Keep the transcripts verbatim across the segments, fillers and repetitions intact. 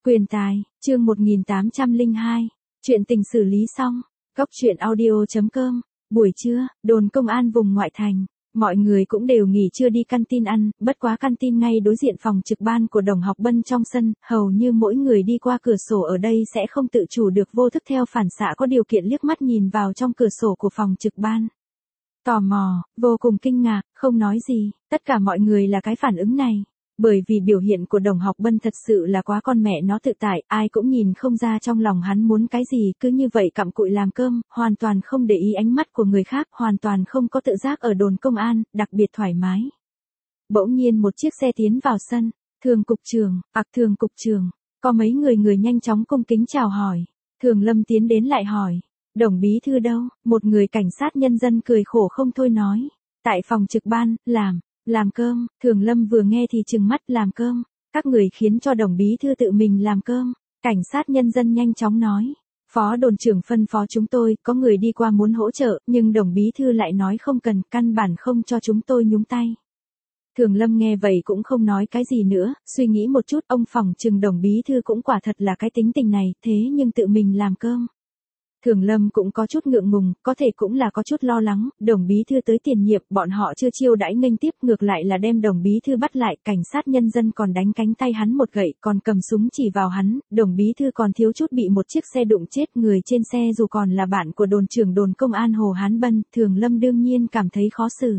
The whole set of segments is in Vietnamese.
Quyền tài, chương một nghìn tám trăm lẻ hai. Chuyện tình xử lý xong. Góc truyện audio.com. Buổi trưa, đồn công an vùng ngoại thành. Mọi người cũng đều nghỉ trưa đi căn tin ăn, bất quá căn tin ngay đối diện phòng trực ban của Đồng Học Bân trong sân, hầu như mỗi người đi qua cửa sổ ở đây sẽ không tự chủ được vô thức theo phản xạ có điều kiện liếc mắt nhìn vào trong cửa sổ của phòng trực ban. Tò mò, vô cùng kinh ngạc, không nói gì, tất cả mọi người là cái phản ứng này. Bởi vì biểu hiện của Đồng Học Bân thật sự là quá con mẹ nó tự tại, ai cũng nhìn không ra trong lòng hắn muốn cái gì, cứ như vậy cặm cụi làm cơm, hoàn toàn không để ý ánh mắt của người khác, hoàn toàn không có tự giác ở đồn công an, đặc biệt thoải mái. Bỗng nhiên một chiếc xe tiến vào sân, Thường cục trưởng, ặc Thường cục trưởng, có mấy người người nhanh chóng cung kính chào hỏi. Thường Lâm tiến đến lại hỏi, Đồng bí thư đâu? Một người cảnh sát nhân dân cười khổ không thôi nói, tại phòng trực ban, làm. Làm cơm. Thường Lâm vừa nghe thì trừng mắt, làm cơm, các người khiến cho Đồng bí thư tự mình làm cơm. Cảnh sát nhân dân nhanh chóng nói, phó đồn trưởng phân phó chúng tôi, có người đi qua muốn hỗ trợ, nhưng Đồng bí thư lại nói không cần, căn bản không cho chúng tôi nhúng tay. Thường Lâm nghe vậy cũng không nói cái gì nữa, suy nghĩ một chút, ông phỏng chừng Đồng bí thư cũng quả thật là cái tính tình này, thế nhưng tự mình làm cơm. Thường Lâm cũng có chút ngượng ngùng, có thể cũng là có chút lo lắng, Đồng bí thư tới tiền nhiệm, bọn họ chưa chiêu đãi nghênh tiếp, ngược lại là đem Đồng bí thư bắt lại, cảnh sát nhân dân còn đánh cánh tay hắn một gậy, còn cầm súng chỉ vào hắn, Đồng bí thư còn thiếu chút bị một chiếc xe đụng chết, người trên xe dù còn là bạn của đồn trưởng đồn công an Hồ Hán Bân, Thường Lâm đương nhiên cảm thấy khó xử.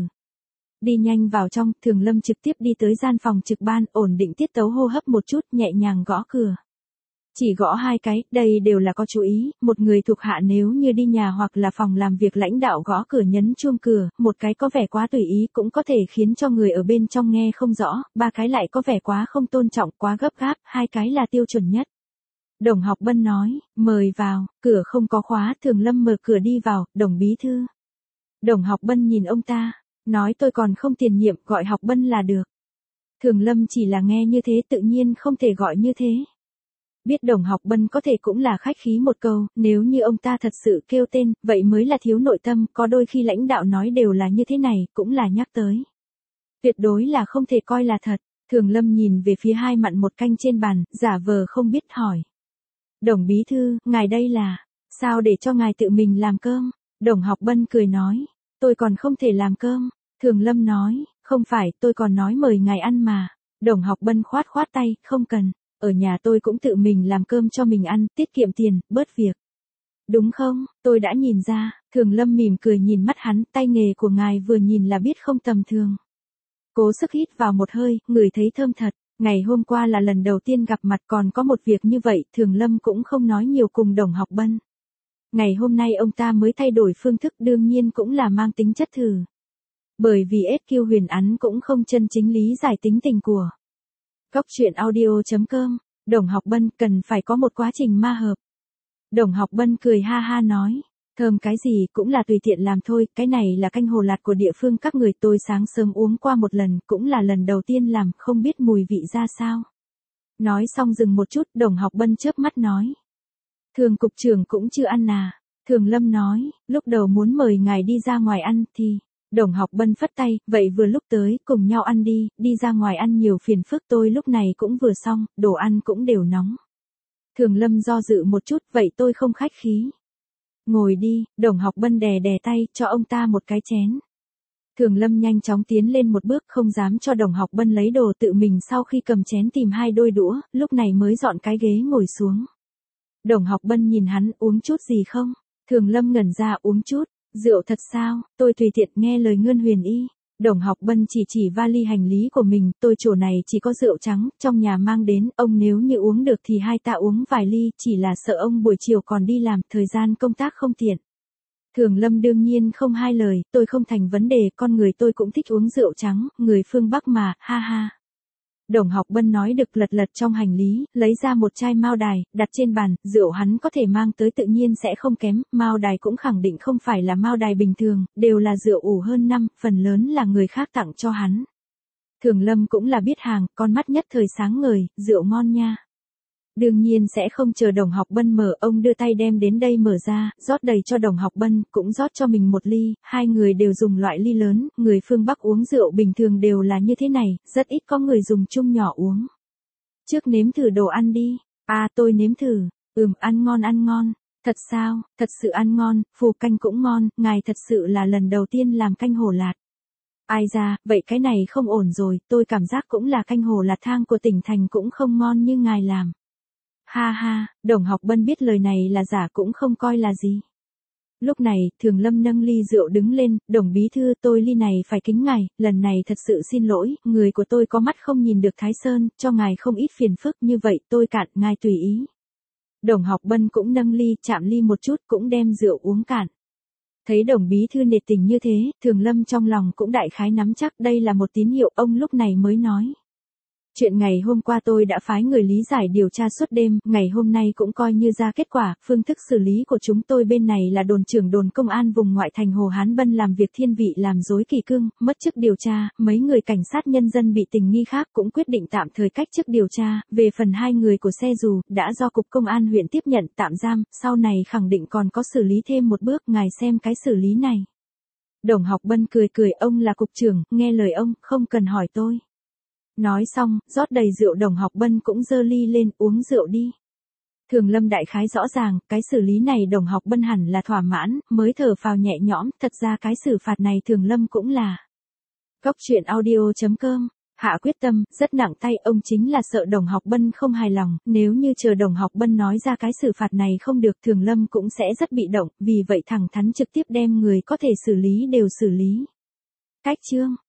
Đi nhanh vào trong, Thường Lâm trực tiếp đi tới gian phòng trực ban, ổn định tiết tấu hô hấp một chút, nhẹ nhàng gõ cửa. Chỉ gõ hai cái, đây đều là có chú ý, một người thuộc hạ nếu như đi nhà hoặc là phòng làm việc lãnh đạo gõ cửa nhấn chuông cửa, một cái có vẻ quá tùy ý cũng có thể khiến cho người ở bên trong nghe không rõ, ba cái lại có vẻ quá không tôn trọng, quá gấp gáp, hai cái là tiêu chuẩn nhất. Đồng Học Bân nói, mời vào, cửa không có khóa, Thường Lâm mở cửa đi vào, Đồng bí thư. Đồng Học Bân nhìn ông ta, nói tôi còn không tiền nhiệm, gọi Học Bân là được. Thường Lâm chỉ là nghe như thế tự nhiên không thể gọi như thế. Biết Đồng Học Bân có thể cũng là khách khí một câu, nếu như ông ta thật sự kêu tên, vậy mới là thiếu nội tâm, có đôi khi lãnh đạo nói đều là như thế này, cũng là nhắc tới. Tuyệt đối là không thể coi là thật. Thường Lâm nhìn về phía hai mặn một canh trên bàn, giả vờ không biết hỏi. Đồng bí thư, ngài đây là, sao để cho ngài tự mình làm cơm? Đồng Học Bân cười nói, tôi còn không thể làm cơm. Thường Lâm nói, không phải, tôi còn nói mời ngài ăn mà. Đồng Học Bân khoát khoát tay, không cần. Ở nhà tôi cũng tự mình làm cơm cho mình ăn, tiết kiệm tiền, bớt việc. Đúng không, tôi đã nhìn ra, Thường Lâm mỉm cười nhìn mắt hắn, tay nghề của ngài vừa nhìn là biết không tầm thường. Cố sức hít vào một hơi, người thấy thơm thật, ngày hôm qua là lần đầu tiên gặp mặt còn có một việc như vậy, Thường Lâm cũng không nói nhiều cùng Đồng Học Bân. Ngày hôm nay ông ta mới thay đổi phương thức đương nhiên cũng là mang tính chất thử. Bởi vì ét quy huyền án cũng không chân chính lý giải tính tình của. Góc truyện audio.com, Đồng Học Bân cần phải có một quá trình ma hợp. Đồng Học Bân cười ha ha nói, thơm cái gì cũng là tùy tiện làm thôi, cái này là canh hồ lạt của địa phương các người tôi sáng sớm uống qua một lần, cũng là lần đầu tiên làm, không biết mùi vị ra sao. Nói xong dừng một chút, Đồng Học Bân chớp mắt nói. Thường cục trưởng cũng chưa ăn à, Thường Lâm nói, lúc đầu muốn mời ngài đi ra ngoài ăn thì... Đồng Học Bân phất tay, vậy vừa lúc tới, cùng nhau ăn đi, đi ra ngoài ăn nhiều phiền phức tôi lúc này cũng vừa xong, đồ ăn cũng đều nóng. Thường Lâm do dự một chút, vậy tôi không khách khí. Ngồi đi, Đồng Học Bân đè đè tay, cho ông ta một cái chén. Thường Lâm nhanh chóng tiến lên một bước, không dám cho Đồng Học Bân lấy đồ tự mình sau khi cầm chén tìm hai đôi đũa, lúc này mới dọn cái ghế ngồi xuống. Đồng Học Bân nhìn hắn, uống chút gì không? Thường Lâm ngẩn ra, uống chút. Rượu thật sao, tôi tùy tiện nghe lời Ngân Huyền Y. Đồng Học Bân chỉ chỉ vali hành lý của mình, tôi chỗ này chỉ có rượu trắng, trong nhà mang đến, ông nếu như uống được thì hai ta uống vài ly, chỉ là sợ ông buổi chiều còn đi làm, thời gian công tác không tiện. Thường Lâm đương nhiên không hai lời, tôi không thành vấn đề, con người tôi cũng thích uống rượu trắng, người phương Bắc mà, ha ha. Đồng Học Bân nói được lật lật trong hành lý, lấy ra một chai Mao Đài, đặt trên bàn, rượu hắn có thể mang tới tự nhiên sẽ không kém, Mao Đài cũng khẳng định không phải là Mao Đài bình thường, đều là rượu ủ hơn năm, phần lớn là người khác tặng cho hắn. Thường Lâm cũng là biết hàng, con mắt nhất thời sáng ngời, rượu ngon nha. Đương nhiên sẽ không chờ Đồng Học Bân mở, ông đưa tay đem đến đây mở ra, rót đầy cho Đồng Học Bân, cũng rót cho mình một ly, hai người đều dùng loại ly lớn, người phương Bắc uống rượu bình thường đều là như thế này, rất ít có người dùng chung nhỏ uống. Trước nếm thử đồ ăn đi, À tôi nếm thử, ừm ăn ngon ăn ngon, thật sao, thật sự ăn ngon, phù canh cũng ngon, ngài thật sự là lần đầu tiên làm canh hổ lạt. Ai da, vậy cái này không ổn rồi, tôi cảm giác cũng là canh hổ lạt thang của tỉnh thành cũng không ngon như ngài làm. Ha ha, Đồng Học Bân biết lời này là giả cũng không coi là gì. Lúc này, Thường Lâm nâng ly rượu đứng lên, Đồng bí thư tôi ly này phải kính ngài, lần này thật sự xin lỗi, người của tôi có mắt không nhìn được Thái Sơn, cho ngài không ít phiền phức như vậy tôi cạn, ngài tùy ý. Đồng Học Bân cũng nâng ly, chạm ly một chút cũng đem rượu uống cạn. Thấy Đồng bí thư nhiệt tình như thế, Thường Lâm trong lòng cũng đại khái nắm chắc đây là một tín hiệu, ông lúc này mới nói. Chuyện ngày hôm qua tôi đã phái người lý giải điều tra suốt đêm, ngày hôm nay cũng coi như ra kết quả, phương thức xử lý của chúng tôi bên này là đồn trưởng đồn công an vùng ngoại thành Hồ Hán Bân làm việc thiên vị làm dối kỷ cương, mất chức điều tra, mấy người cảnh sát nhân dân bị tình nghi khác cũng quyết định tạm thời cách chức điều tra, về phần hai người của xe dù, đã do Cục Công an huyện tiếp nhận tạm giam, sau này khẳng định còn có xử lý thêm một bước, ngài xem cái xử lý này. Đồng Học Bân cười cười, ông là cục trưởng, nghe lời ông, không cần hỏi tôi. Nói xong, rót đầy rượu, Đồng Học Bân cũng giơ ly lên, uống rượu đi. Thường Lâm đại khái rõ ràng, cái xử lý này Đồng Học Bân hẳn là thỏa mãn, mới thở phào nhẹ nhõm, thật ra cái xử phạt này Thường Lâm cũng là. Góc truyện audio chấm com, hạ quyết tâm, rất nặng tay, ông chính là sợ Đồng Học Bân không hài lòng, nếu như chờ Đồng Học Bân nói ra cái xử phạt này không được Thường Lâm cũng sẽ rất bị động, vì vậy thẳng thắn trực tiếp đem người có thể xử lý đều xử lý. Cách chương